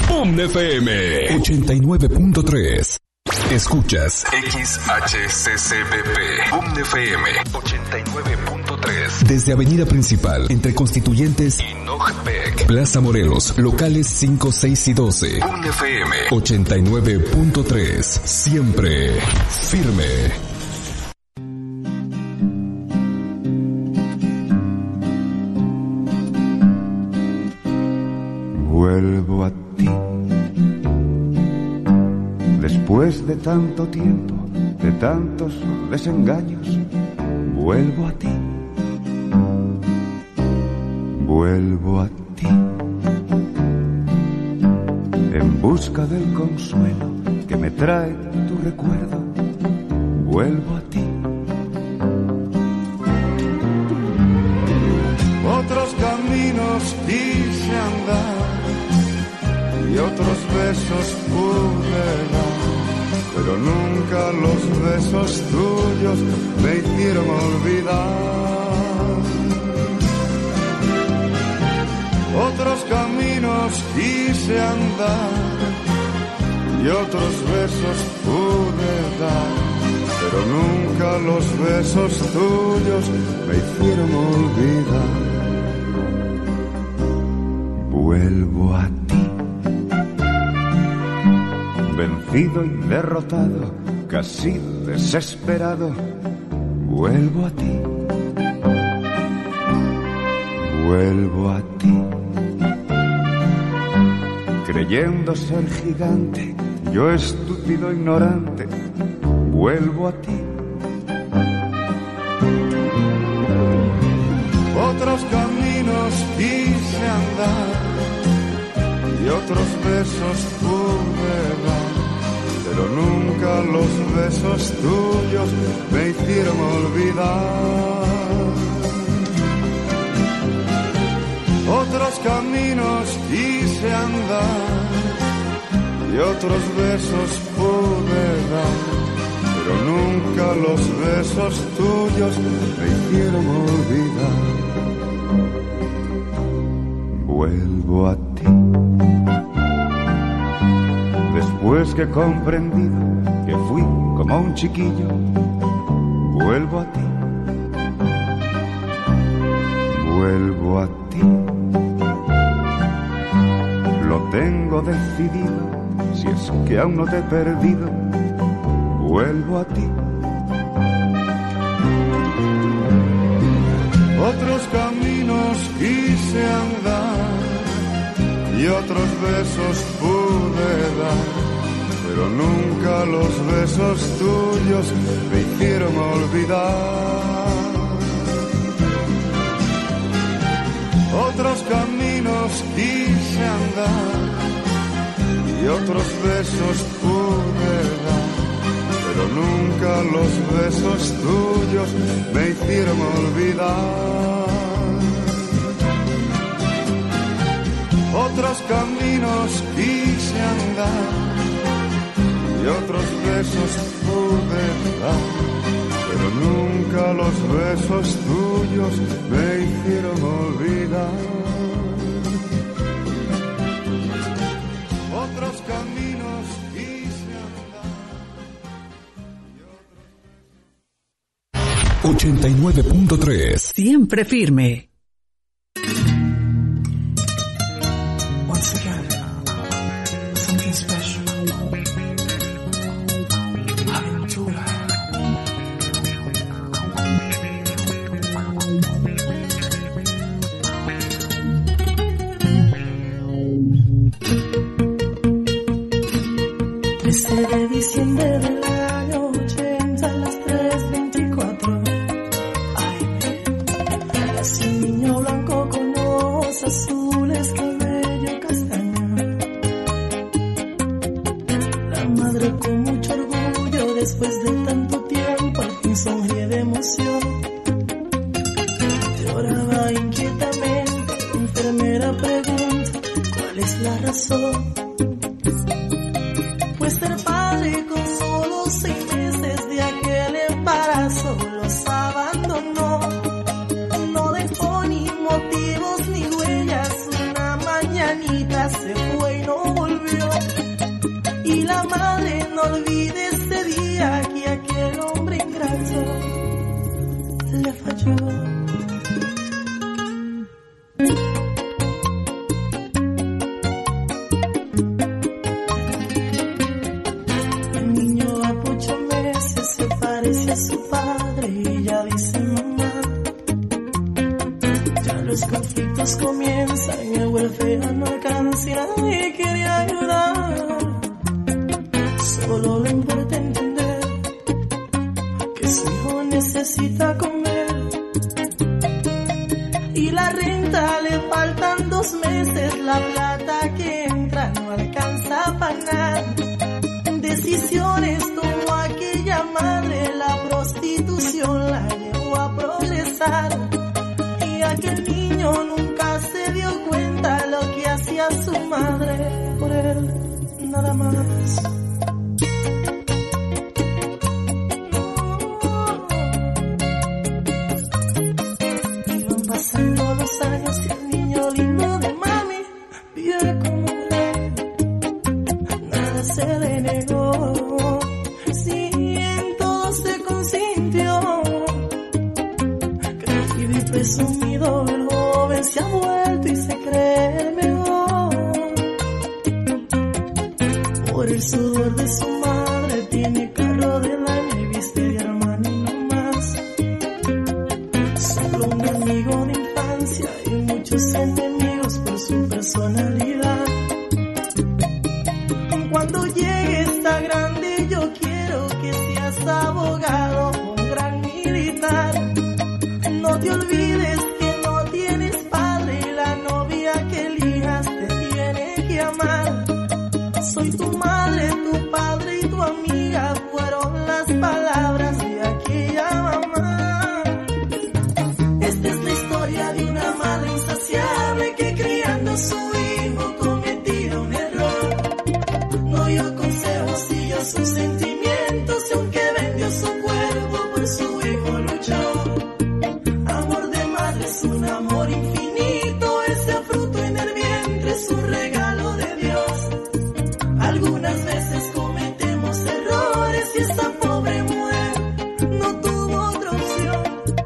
Boom FM 89.3. Escuchas XHCCBP Boom FM 89.3. Desde Avenida Principal, entre Constituyentes y Nojpec, Plaza Morelos, locales 5, 6 y 12. Boom FM 89.3. Siempre firme. Vuelvo a ti. Después de tanto tiempo, de tantos desengaños, vuelvo a ti. Vuelvo a ti. En busca del consuelo que me trae tu recuerdo, vuelvo a ti. Otros caminos quise andar y otros besos pude dar, pero nunca los besos tuyos me hicieron olvidar. Otros caminos quise andar y otros besos pude dar, pero nunca los besos tuyos me hicieron olvidar. Vuelvo a ti. Vencido y derrotado, casi desesperado, vuelvo a ti. Vuelvo a ti. Creyendo ser gigante, yo estúpido ignorante, vuelvo a ti. Otros caminos quise andar y otros besos pude dar, pero nunca los besos tuyos me hicieron olvidar. Otros caminos quise andar y otros besos pude dar, pero nunca los besos tuyos me hicieron olvidar. Vuelvo a ti. Después que he comprendido que fui como un chiquillo, vuelvo a ti. Vuelvo a ti. Lo tengo decidido, si es que aún no te he perdido, vuelvo a ti. Otros caminos quise andar y otros besos pude dar, pero nunca los besos tuyos me hicieron olvidar. Otros caminos quise andar y otros besos pude dar, pero nunca los besos tuyos me hicieron olvidar. Otros caminos quise andar y otros besos pude dar, pero nunca los besos tuyos me hicieron olvidar. Otros caminos quise andar. 89.3. Siempre firme. Once again, something special. Aventura. De diciembre del año 80 a las 3:24. Ay, nací un niño blanco con ojos azules, cabello castaño. La madre con mucho orgullo, después de tanto tiempo, al fin sonríe de emoción. Lloraba inquietamente, la enfermera pregunta, ¿cuál es la razón? Pues ser padre con solo 6 meses de aquel embarazo los abandonó. No dejó ni motivos ni huellas. Una mañanita se fue y no volvió. todos comienzan, el welfare no alcanza y nadie quiere ayudar. Solo le importa entender que su hijo necesita comer. Y la renta le faltan 2 meses, la plata que entra no alcanza para nada. Decisiones tomó aquella madre, la prostitución la llevó a progresar. Y aquel niño nunca se dio cuenta lo que hacía su madre por él, nada más. Iban pasando los años y el niño lindo de mami vive como rey. Nada se le negó, sí, en todo se consintió. Creído y presumido, el joven se ha vuelto y se cree el mejor. Por el sudor de su madre tiene carro del año y viste de Armani no más. Solo un amigo de infancia y muchos enemigos por su personalidad. Cuando llegue esta grande yo quiero que seas abogado, un gran militar. No te olvides que no tienes padre y la novia que elijas te tiene que amar. Soy tu madre, tu padre y tu amiga, fueron las palabras de aquella mamá. Esta es la historia de una madre insaciable que criando a su hijo cometía un error. No dio consejos, siguió sus sentimientos y aunque vendió su cuerpo por su hijo luchó. Amor de madre es un amor infinito, ese fruto en el vientre es un regalo de Dios. Algunas veces cometemos errores y esta pobre mujer no tuvo otra opción.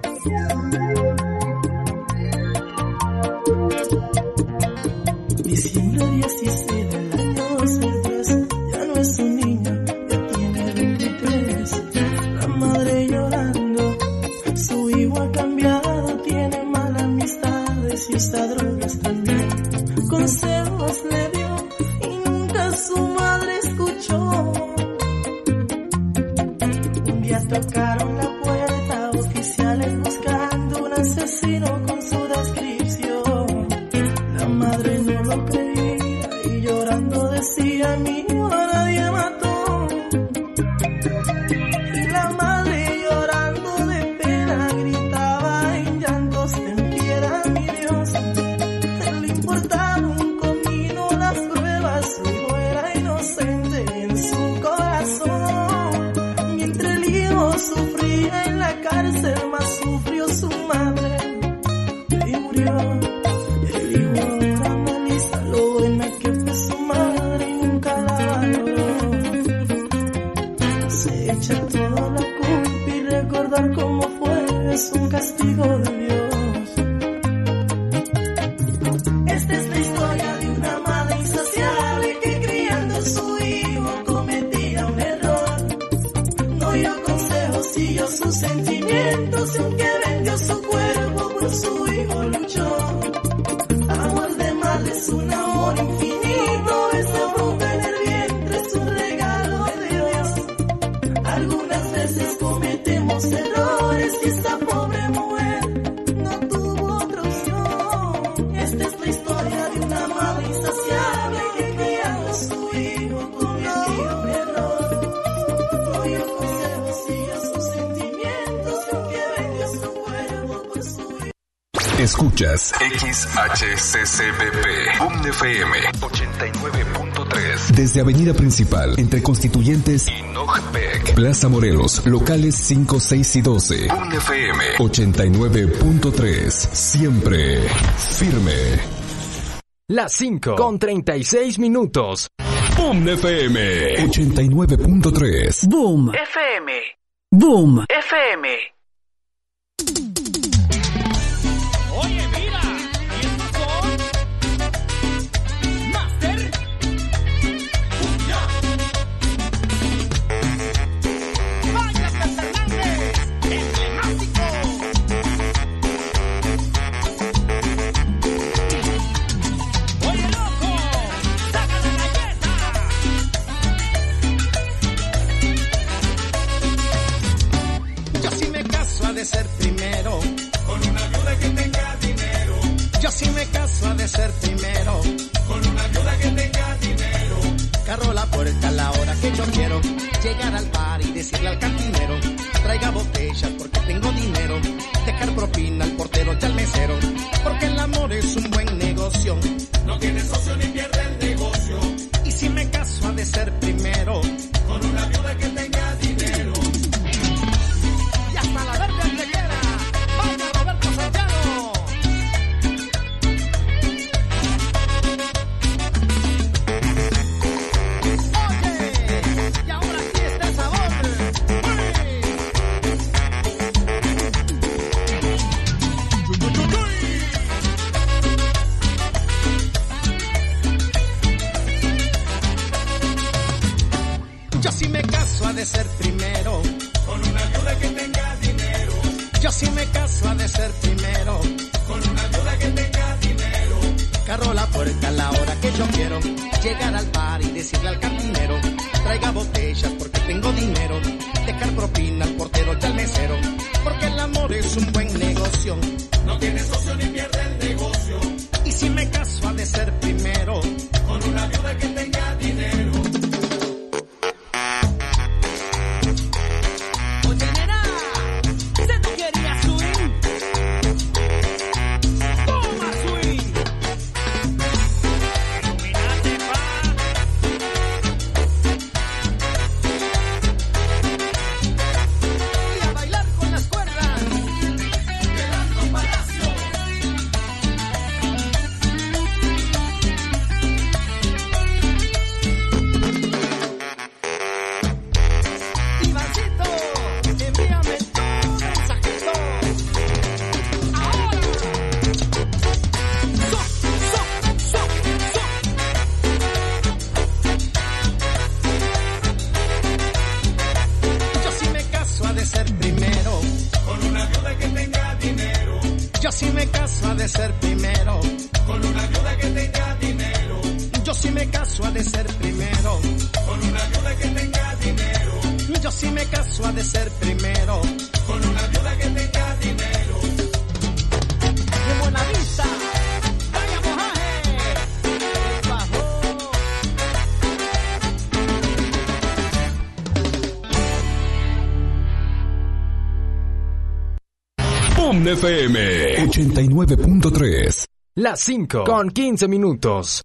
Diciembre 16 del año 2003, ya no es un niño, ya tiene 23. La madre llorando, su hijo ha cambiado, tiene malas amistades y usa drogas también. Consejos le dio y nunca su madre escuchó. Un día tocaron la puerta, oficiales buscando un asesino con su descripción. La madre no lo creía y llorando decía: mi hijo nadie mató. Y la madre llorando de pena gritaba en llantos: ten piedad, mi Dios. Le importaba un comino las pruebas, su hijo era inocente en su corazón. Mientras el hijo sufría en la cárcel, más sufrió su madre y murió. El hijo ahora analiza lo buena que fue su madre y nunca la valoró. Se echa toda la culpa y recordar cómo fue es un castigo de Dios. Esta es la historia de una madre insaciable que criando a su hijo cometía un error. No dio consejos, siguió sus sentimientos y aunque vendió su cuerpo por su hijo luchó. Amor de madre es un amor infinito, ese fruto en el vientre es un regalo de Dios. Algunas veces cometemos errores y esta pobre mujer no tuvo otra opción. Esta es la historia de una madre insaciable que criando a su hijo cometió un error. No dio consejos, siguió sus sentimientos y aunque vendió su cuerpo por su hijo. Escuchas XHCCBP Boom FM 89.3 desde Avenida Principal entre Constituyentes y Nojpec, Plaza Morelos, locales 5, 6 y 12. Boom FM 89.3, siempre firme. Las 5 con 36 minutos. Boom FM 89.3. Boom FM. Boom FM. Oye, mira, ¿y estos son? Master. Vaya Catalán, emblemático. yo quiero llegar al bar y decirle al cantinero, traiga botellas porque tengo dinero, dejar propina al portero y al mesero, porque el amor es un buen negocio, no tiene socio ni pierde el negocio, y si me caso ha de ser primero, con una viuda que tenga dinero. Y hasta la verde antequera, vaya Roberto Santiago. Oye, y ahora sí está el sabor. Yo si me caso ha de ser primero, con una viuda que tenga dinero. Yo si me caso ha de ser primero, con una viuda que tenga dinero. Carro la puerta a la hora que yo quiero, llegar al bar y decirle al cantinero, traiga botellas porque tengo dinero, dejar propina al portero y al mesero, porque el amor es un buen negocio, no tiene socio ni pierde el negocio, y si me caso ha de ser primero, con una viuda que tenga dinero. FM 89.3. Las 5 con 15 minutos.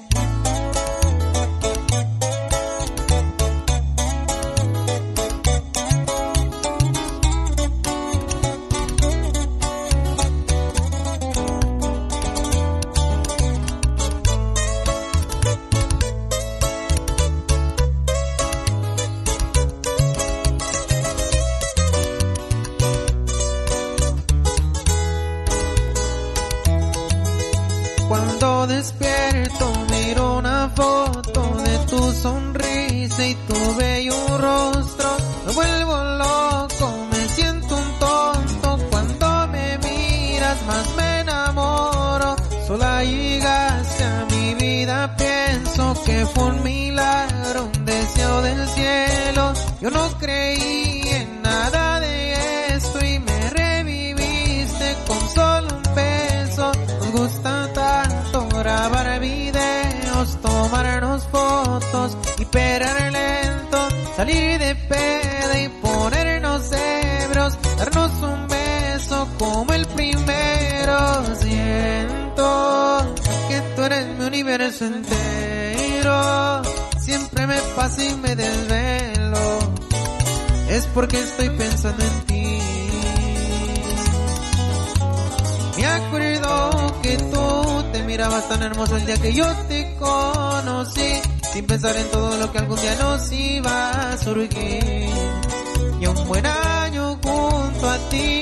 Porque estoy pensando en ti. Me acuerdo que tú te mirabas tan hermosa el día que yo te conocí, sin pensar en todo lo que algún día nos iba a surgir. Y un buen año junto a ti.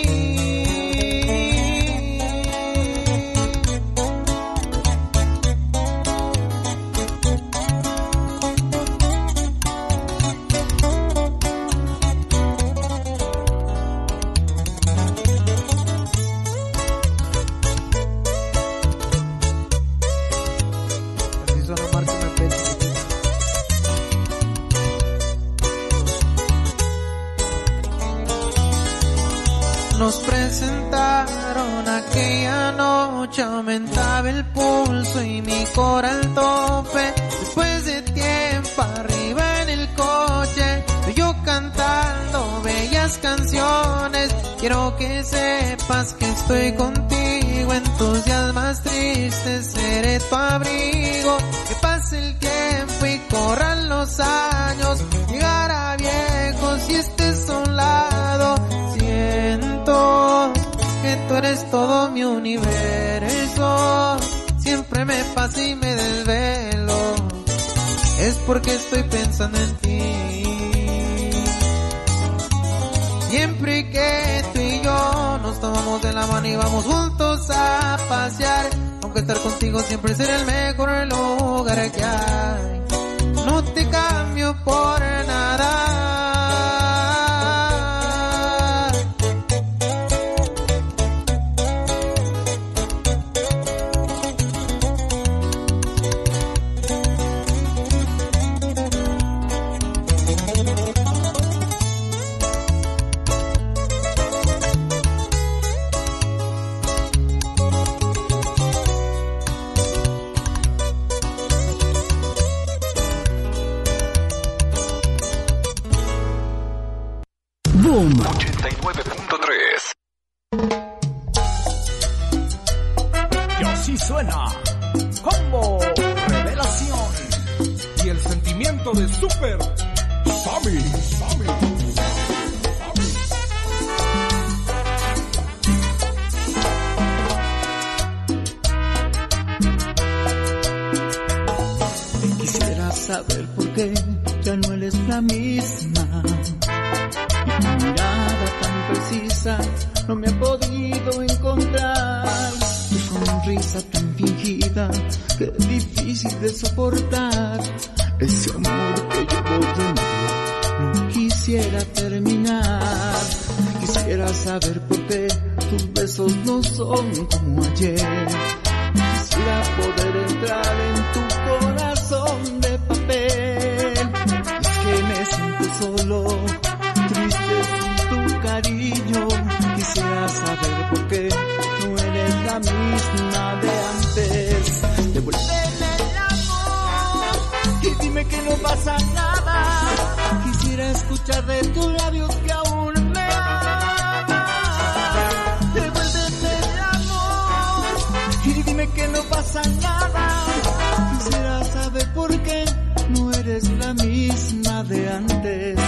Nos presentaron aquella noche, aumentaba el pulso y mi corazón al tope. Después de tiempo arriba en el coche que sepas que estoy contigo, en tus días más tristes seré tu abrigo. Que pase el tiempo y corran los años, llegará viejo si estés a un lado. Siento que tú eres todo mi universo, siempre me pasa y me desvelo, es porque estoy pensando en ti. Siempre que tú y yo nos tomamos de la mano y vamos juntos a pasear, aunque estar contigo siempre será el mejor lugar que hay. No te cambio por nada. Boom 89.3. Y así suena Combo Revelación y el sentimiento de Super Sammy. Quisiera saber por qué ya no eres la misma. Tu mirada tan precisa no me ha podido encontrar. Tu sonrisa tan fingida que es difícil de soportar. Ese amor que llevo dentro no quisiera terminar. Quisiera saber por qué tus besos no son como ayer. Quisiera poder entrar en tu corazón de papel. Es que me siento solo, triste sin tu cariño. Quisiera saber por qué no eres la misma de antes. Devuélveme el amor y dime que no pasa nada. Quisiera escuchar de tus labios que aún me amas. Devuélveme el amor y dime que no pasa nada. Quisiera saber por qué no eres la misma de antes.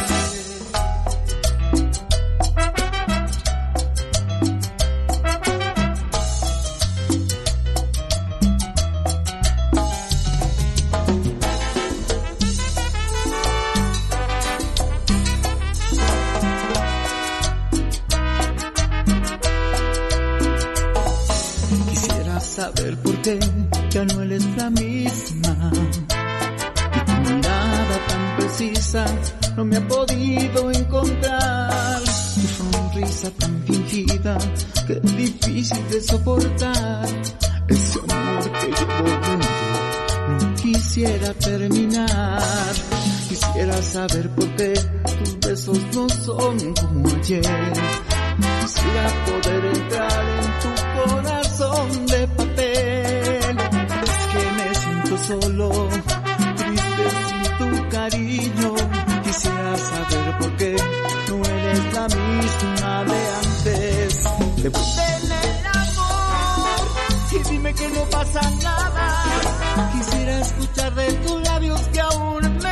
Saber por qué ya no eres la misma. Y tu mirada tan precisa no me ha podido encontrar. Tu sonrisa tan fingida que es difícil de soportar. Ese amor que llevo dentro no quisiera terminar. Quisiera saber por qué tus besos no son como ayer. Quisiera poder entrar en tu corazón de papel. Es que me siento solo, triste sin tu cariño. Quisiera saber por qué no eres la misma de antes. Devuélveme el amor y dime que no pasa nada. Quisiera escuchar de tus labios que aún me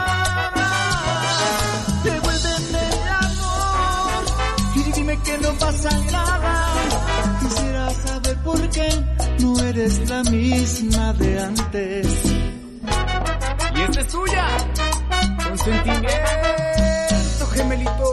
amas. Devuélveme el amor y dime que no pasa nada. Quisiera saber por qué no eres la misma de antes. Y esta es tuya, con sentimiento, gemelito.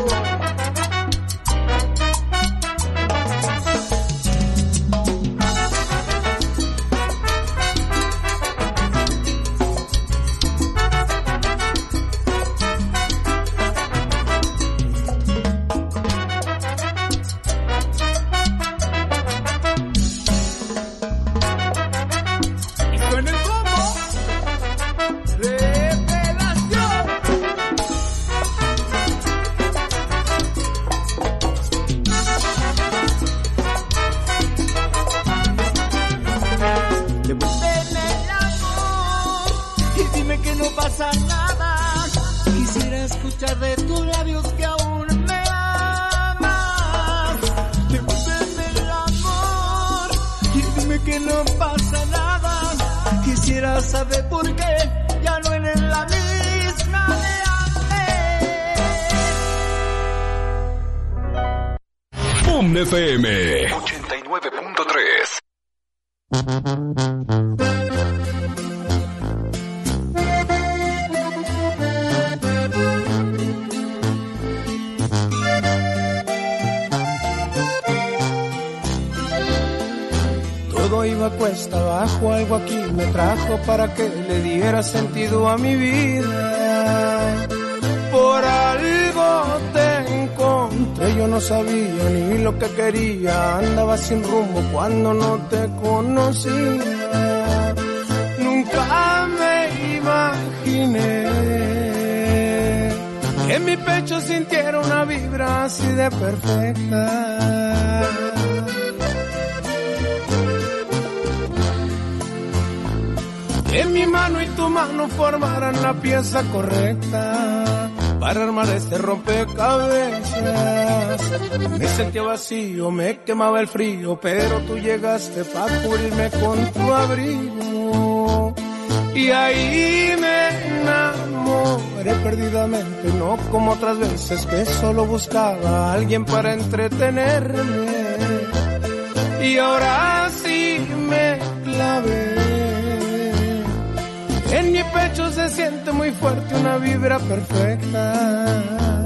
ya sabe por qué, ya no eres la misma de antes. Boom FM 89.3. Todo iba cuesta abajo, algo aquí me trajo para que le diera sentido a mi vida. Por algo te encontré, yo no sabía ni lo que quería, andaba sin rumbo cuando no te conocía. Nunca me imaginé que en mi pecho sintiera una vibra así de perfecta. En mi mano y tu mano formaran la pieza correcta para armar este rompecabezas. Me sentía vacío, me quemaba el frío, pero tú llegaste para cubrirme con tu abrigo. Y ahí me enamoré perdidamente, no como otras veces que solo buscaba a alguien para entretenerme. Y ahora sí me clavé. En mi pecho se siente muy fuerte una vibra perfecta.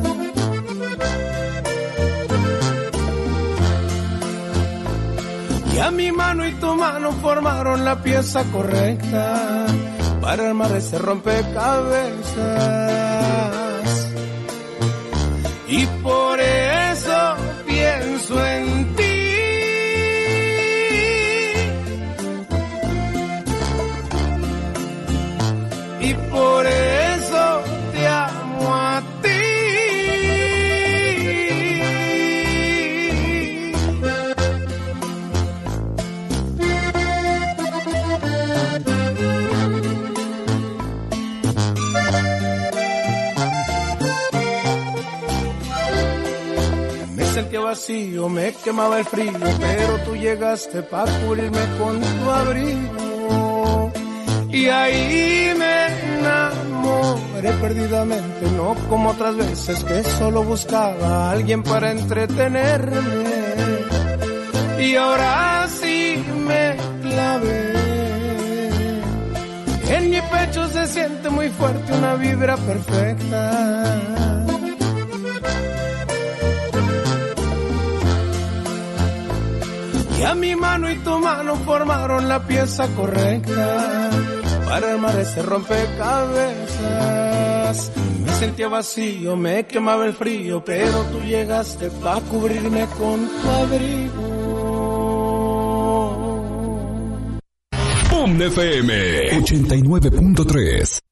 Y a mi mano y tu mano formaron la pieza correcta para armar ese rompecabezas. Y por eso pienso en ti. Y por eso te amo a ti. Me sentía vacío, me quemaba el frío, pero tú llegaste para cubrirme con tu abrigo. Y ahí me enamoré perdidamente, no como otras veces que solo buscaba a alguien para entretenerme. Y ahora sí me clavé. En mi pecho se siente muy fuerte una vibra perfecta. Y a mi mano y tu mano formaron la pieza correcta para armar ese rompecabezas. Me sentía vacío, me quemaba el frío, pero tú llegaste para cubrirme con tu abrigo. Boom FM 89.3.